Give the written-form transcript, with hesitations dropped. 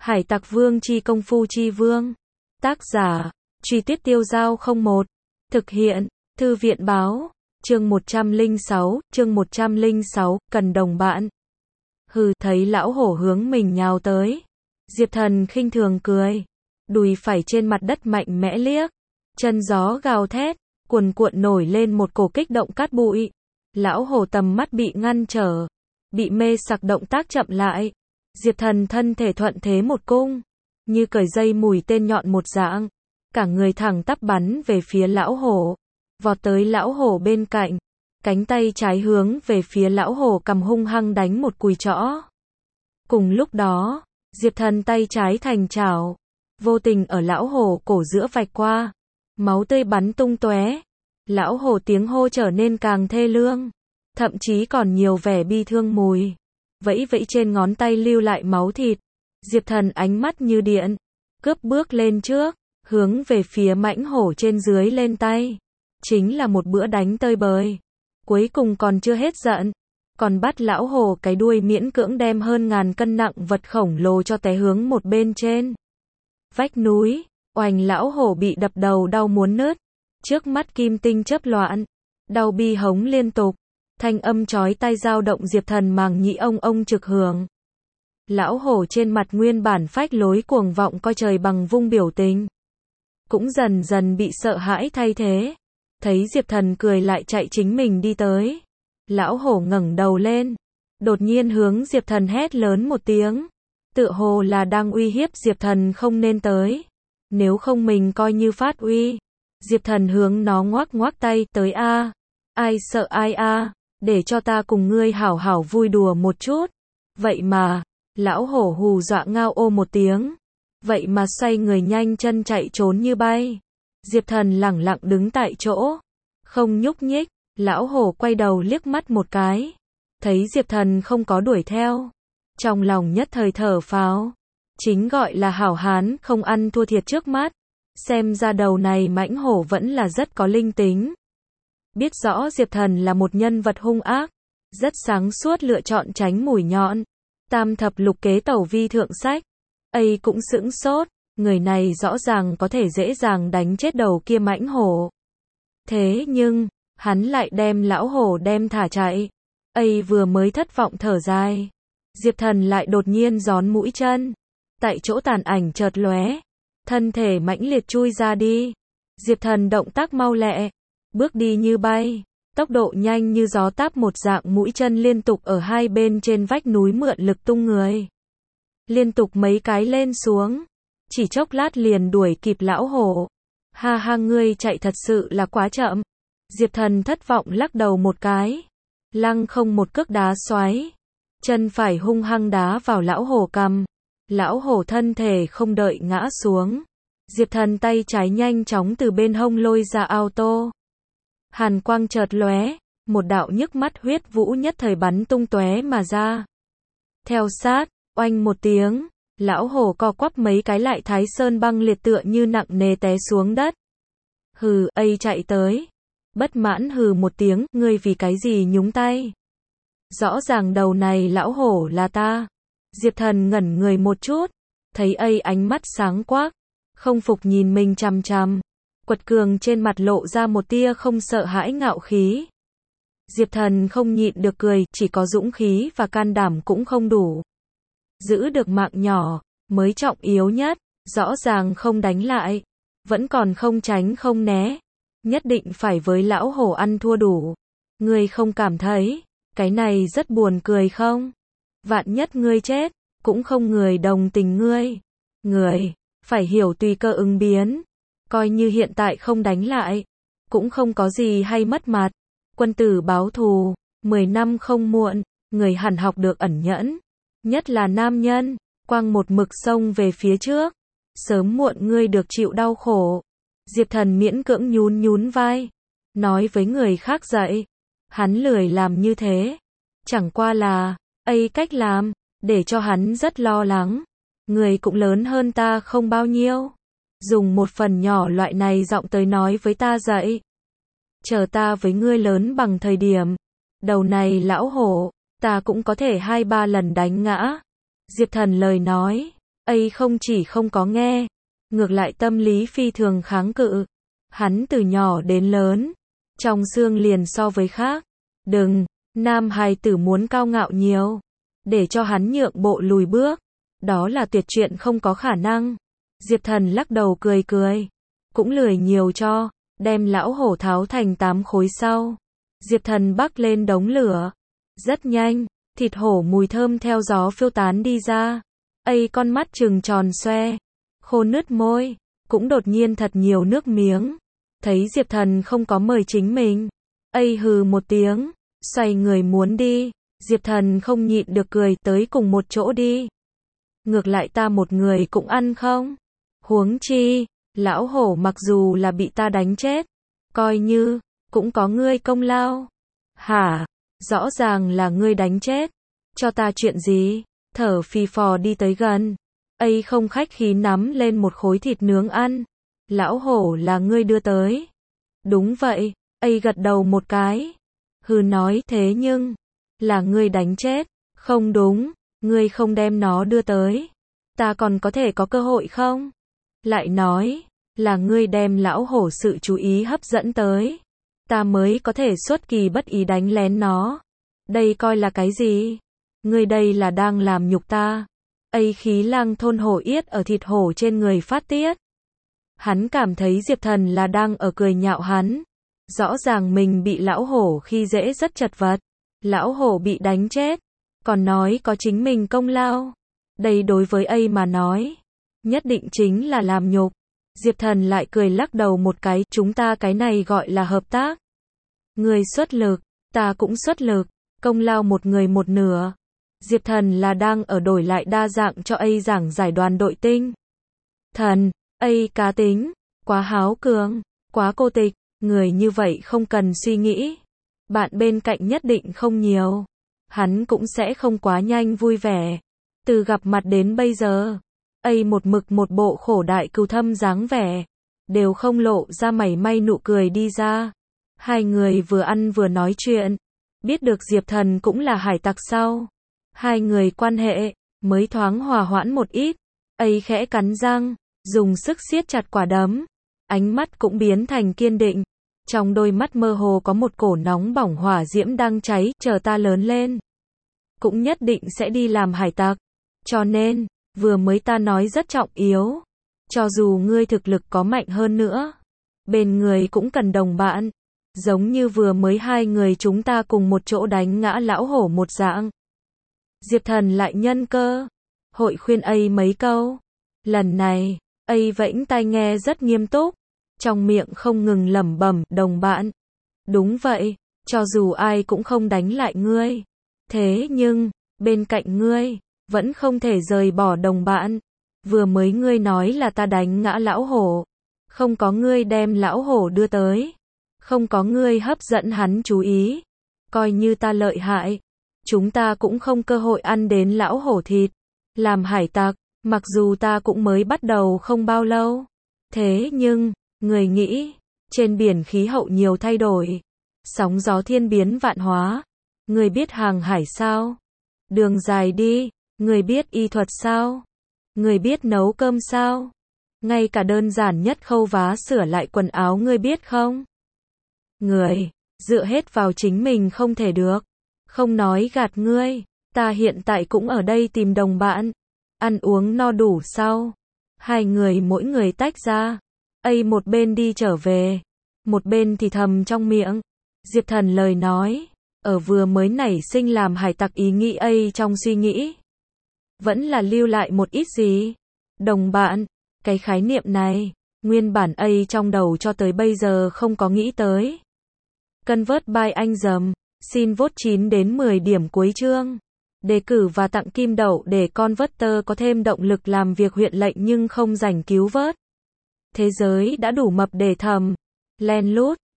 Hải Tặc Vương chi công phu chi vương. Tác giả, Truy Tuyết Tiêu Giao 01. Thực hiện, Thư viện báo. Chương 106, cần đồng bạn. Hừ, thấy lão hổ hướng mình nhào tới. Diệp Thần khinh thường cười. Đùi phải trên mặt đất mạnh mẽ liếc. Chân gió gào thét, cuồn cuộn nổi lên một cổ kích động cát bụi. Lão hổ tầm mắt bị ngăn trở. Bị mê sặc động tác chậm lại. Diệp Thần thân thể thuận thế một cung. Như cởi dây mùi tên nhọn một dạng. Cả người thẳng tắp bắn về phía lão hổ. Vọt tới lão hổ bên cạnh. Cánh tay trái hướng về phía lão hổ cầm hung hăng đánh một cùi chõ. Cùng lúc đó, Diệp Thần tay trái thành chảo. Vô tình ở lão hổ cổ giữa vạch qua. Máu tươi bắn tung tóe. Lão hổ tiếng hô trở nên càng thê lương. Thậm chí còn nhiều vẻ bi thương mùi. Vẫy vẫy trên ngón tay lưu lại máu thịt. Diệp Thần ánh mắt như điện. Cướp bước lên trước. Hướng về phía mãnh hổ trên dưới lên tay. Chính là một bữa đánh tơi bời. Cuối cùng còn chưa hết giận. Còn bắt lão hổ cái đuôi miễn cưỡng đem hơn 1000 cân nặng vật khổng lồ cho té hướng một bên trên. Vách núi. Oành, lão hổ bị đập đầu đau muốn nứt. Trước mắt kim tinh chớp loạn. Đau bi hống liên tục. Thanh âm chói tai dao động Diệp Thần màng nhĩ ông trực hưởng. Lão hổ trên mặt nguyên bản phách lối cuồng vọng coi trời bằng vung biểu tình. Cũng dần dần bị sợ hãi thay thế. Thấy Diệp Thần cười lại chạy chính mình đi tới. Lão hổ ngẩng đầu lên. Đột nhiên hướng Diệp Thần hét lớn một tiếng. Tựa hồ là đang uy hiếp Diệp Thần không nên tới. Nếu không mình coi như phát uy. Diệp Thần hướng nó ngoắc ngoắc tay tới a. Ai sợ ai a. Để cho ta cùng ngươi hảo hảo vui đùa một chút. Vậy mà, lão hổ hù dọa ngao ô một tiếng. Vậy mà xoay người nhanh chân chạy trốn như bay. Diệp Thần lẳng lặng đứng tại chỗ. Không nhúc nhích, lão hổ quay đầu liếc mắt một cái. Thấy Diệp Thần không có đuổi theo. Trong lòng nhất thời thở phào. Chính gọi là hảo hán không ăn thua thiệt trước mắt. Xem ra đầu này mãnh hổ vẫn là rất có linh tính. Biết rõ Diệp Thần là một nhân vật hung ác. Rất sáng suốt lựa chọn tránh mùi nhọn. Tam thập lục kế tẩu vi thượng sách. Ấy cũng sững sốt. Người này rõ ràng có thể dễ dàng đánh chết đầu kia mãnh hổ. Thế nhưng, hắn lại đem lão hổ đem thả chạy. Ấy vừa mới thất vọng thở dài. Diệp Thần lại đột nhiên gión mũi chân. Tại chỗ tàn ảnh chợt lóe. Thân thể mãnh liệt chui ra đi. Diệp Thần động tác mau lẹ. Bước đi như bay. Tốc độ nhanh như gió táp một dạng, mũi chân liên tục ở hai bên trên vách núi mượn lực tung người. Liên tục mấy cái lên xuống. Chỉ chốc lát liền đuổi kịp lão hổ. Ha ha, ngươi chạy thật sự là quá chậm. Diệp Thần thất vọng lắc đầu một cái. Lăng không một cước đá xoáy. Chân phải hung hăng đá vào lão hổ cằm. Lão hổ thân thể không đợi ngã xuống. Diệp Thần tay trái nhanh chóng từ bên hông lôi ra auto. Hàn quang chợt lóe. Một đạo nhức mắt huyết vũ nhất thời bắn tung tóe mà ra. Theo sát, oanh một tiếng. Lão hổ co quắp mấy cái lại thái sơn băng liệt tựa như nặng nề té xuống đất. Hừ, ấy chạy tới. Bất mãn hừ một tiếng, ngươi vì cái gì nhúng tay? Rõ ràng đầu này lão hổ là ta. Diệp Thần ngẩn người một chút. Thấy ấy ánh mắt sáng quắc. Không phục nhìn mình chằm chằm. Quật cường trên mặt lộ ra một tia không sợ hãi ngạo khí. Diệp Thần không nhịn được cười, chỉ có dũng khí và can đảm cũng không đủ. Giữ được mạng nhỏ, mới trọng yếu nhất. Rõ ràng không đánh lại. Vẫn còn không tránh không né. Nhất định phải với lão hổ ăn thua đủ. Ngươi không cảm thấy cái này rất buồn cười không? Vạn nhất ngươi chết, cũng không người đồng tình ngươi. Người phải hiểu tùy cơ ứng biến. Coi như hiện tại không đánh lại, cũng không có gì hay mất mặt. Quân tử báo thù, 10 năm không muộn. Người hẳn học được ẩn nhẫn. Nhất là nam nhân, quăng một mực xông về phía trước. Sớm muộn ngươi được chịu đau khổ. Diệp Thần miễn cưỡng nhún vai. Nói với người khác dậy. Hắn lười làm như thế. Chẳng qua là, ấy cách làm, để cho hắn rất lo lắng. Người cũng lớn hơn ta không bao nhiêu. Dùng một phần nhỏ loại này giọng tới nói với ta dậy. Chờ ta với ngươi lớn bằng thời điểm. Đầu này lão hổ, ta cũng có thể 2-3 lần đánh ngã. Diệp Thần lời nói, ấy không chỉ không có nghe, ngược lại tâm lý phi thường kháng cự. Hắn từ nhỏ đến lớn, trong xương liền so với khác. Đừng, nam hài tử muốn cao ngạo nhiều, để cho hắn nhượng bộ lùi bước, đó là tuyệt chuyện không có khả năng. Diệp Thần lắc đầu cười cười, cũng lười nhiều cho, đem lão hổ tháo thành 8 khối sau. Diệp Thần bắc lên đống lửa. Rất nhanh, thịt hổ mùi thơm theo gió phiêu tán đi ra. Ấy con mắt trừng tròn xoe, khô nứt môi, cũng đột nhiên thật nhiều nước miếng. Thấy Diệp Thần không có mời chính mình, ấy hừ một tiếng, xoay người muốn đi. Diệp Thần không nhịn được cười, tới cùng một chỗ đi. Ngược lại ta một người cũng ăn không? Huống chi, lão hổ mặc dù là bị ta đánh chết, coi như cũng có ngươi công lao. Hả? Rõ ràng là ngươi đánh chết. Cho ta chuyện gì? Thở phì phò đi tới gần. Ấy không khách khí nắm lên một khối thịt nướng ăn. Lão hổ là ngươi đưa tới. Đúng vậy. Ấy gật đầu một cái. Hừ nói thế nhưng, là ngươi đánh chết. Không đúng, ngươi không đem nó đưa tới. Ta còn có thể có cơ hội không? Lại nói, là ngươi đem lão hổ sự chú ý hấp dẫn tới. Ta mới có thể xuất kỳ bất ý đánh lén nó. Đây coi là cái gì? Ngươi đây là đang làm nhục ta. Ấy khí lang thôn hổ yết ở thịt hổ trên người phát tiết. Hắn cảm thấy Diệp Thần là đang ở cười nhạo hắn. Rõ ràng mình bị lão hổ khi dễ rất chật vật. Lão hổ bị đánh chết, còn nói có chính mình công lao. Đây đối với ấy mà nói, nhất định chính là làm nhục. Diệp Thần lại cười lắc đầu một cái, chúng ta cái này gọi là hợp tác. Người xuất lực, ta cũng xuất lực, công lao một người một nửa. Diệp Thần là đang ở đổi lại đa dạng cho ấy giảng giải đoàn đội tinh. Thần, ấy cá tính, quá háo cường, quá cô tịch, người như vậy không cần suy nghĩ. Bạn bên cạnh nhất định không nhiều. Hắn cũng sẽ không quá nhanh vui vẻ. Từ gặp mặt đến bây giờ, ấy một mực một bộ khổ đại cừu thâm dáng vẻ, đều không lộ ra mảy may nụ cười đi ra. Hai người vừa ăn vừa nói chuyện, biết được Diệp Thần cũng là hải tặc sau. Hai người quan hệ mới thoáng hòa hoãn một ít. Ấy khẽ cắn răng, dùng sức siết chặt quả đấm, ánh mắt cũng biến thành kiên định. Trong đôi mắt mơ hồ có một cổ nóng bỏng hỏa diễm đang cháy, chờ ta lớn lên, cũng nhất định sẽ đi làm hải tặc. Cho nên, vừa mới ta nói rất trọng yếu. Cho dù ngươi thực lực có mạnh hơn nữa, bên người cũng cần đồng bạn. Giống như vừa mới hai người chúng ta cùng một chỗ đánh ngã lão hổ một dạng. Diệp Thần lại nhân cơ hội khuyên ấy mấy câu. Lần này, ấy vẫy tai nghe rất nghiêm túc, trong miệng không ngừng lẩm bẩm, đồng bạn. Đúng vậy, cho dù ai cũng không đánh lại ngươi. Thế nhưng, bên cạnh ngươi, vẫn không thể rời bỏ đồng bạn. Vừa mới ngươi nói là ta đánh ngã lão hổ. Không có ngươi đem lão hổ đưa tới. Không có ngươi hấp dẫn hắn chú ý. Coi như ta lợi hại, chúng ta cũng không cơ hội ăn đến lão hổ thịt. Làm hải tặc, mặc dù ta cũng mới bắt đầu không bao lâu. Thế nhưng, người nghĩ, trên biển khí hậu nhiều thay đổi. Sóng gió thiên biến vạn hóa. Người biết hàng hải sao? Đường dài đi. Người biết y thuật sao? Người biết nấu cơm sao? Ngay cả đơn giản nhất khâu vá sửa lại quần áo ngươi biết không? Người, dựa hết vào chính mình không thể được. Không nói gạt ngươi, ta hiện tại cũng ở đây tìm đồng bạn. Ăn uống no đủ sau. Hai người mỗi người tách ra. Ấy một bên đi trở về, một bên thì thầm trong miệng. Diệp Thần lời nói, ở vừa mới nảy sinh làm hải tặc ý nghĩ ấy trong suy nghĩ. Vẫn là lưu lại một ít gì. Đồng bạn, cái khái niệm này, nguyên bản ấy trong đầu cho tới bây giờ không có nghĩ tới. Convert by anh dầm, xin vote 9 đến 10 điểm cuối chương. Đề cử và tặng kim đậu để Converter có thêm động lực làm việc huyện lệnh nhưng không rảnh cứu vớt. Thế giới đã đủ mập để thầm, len lút,